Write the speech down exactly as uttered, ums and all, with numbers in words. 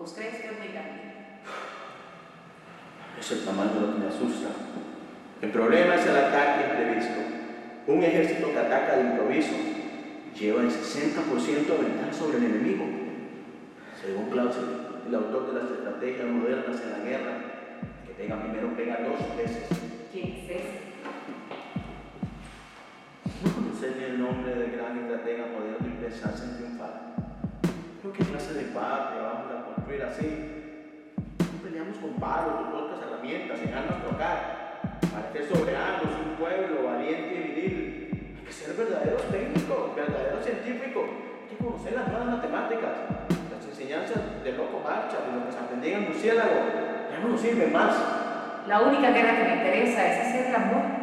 ¿Vos crees que es muy grande? Es el tamaño lo que me asusta. El problema es el ataque imprevisto. Un ejército que ataca de improviso lleva el sesenta por ciento de ventaja sobre el enemigo. Según Clausewitz, el autor de las estrategias modernas en la guerra, que pega primero pega dos veces. ¿Quién es ese? No conocer ni el nombre del gran estratega moderno y pensarse en triunfar. ¿Pero qué clase de patria vamos a construir así? No peleamos con palos, con otras herramientas, en armas trocar. Para ser soberanos, un pueblo valiente y viril, hay que ser verdaderos técnicos, verdaderos científicos. Hay que conocer las nuevas matemáticas, las enseñanzas de Loco Marcha, de lo que se aprendía en el murciélago. Ya no nos sirve más. La única guerra que me interesa es hacer el amor.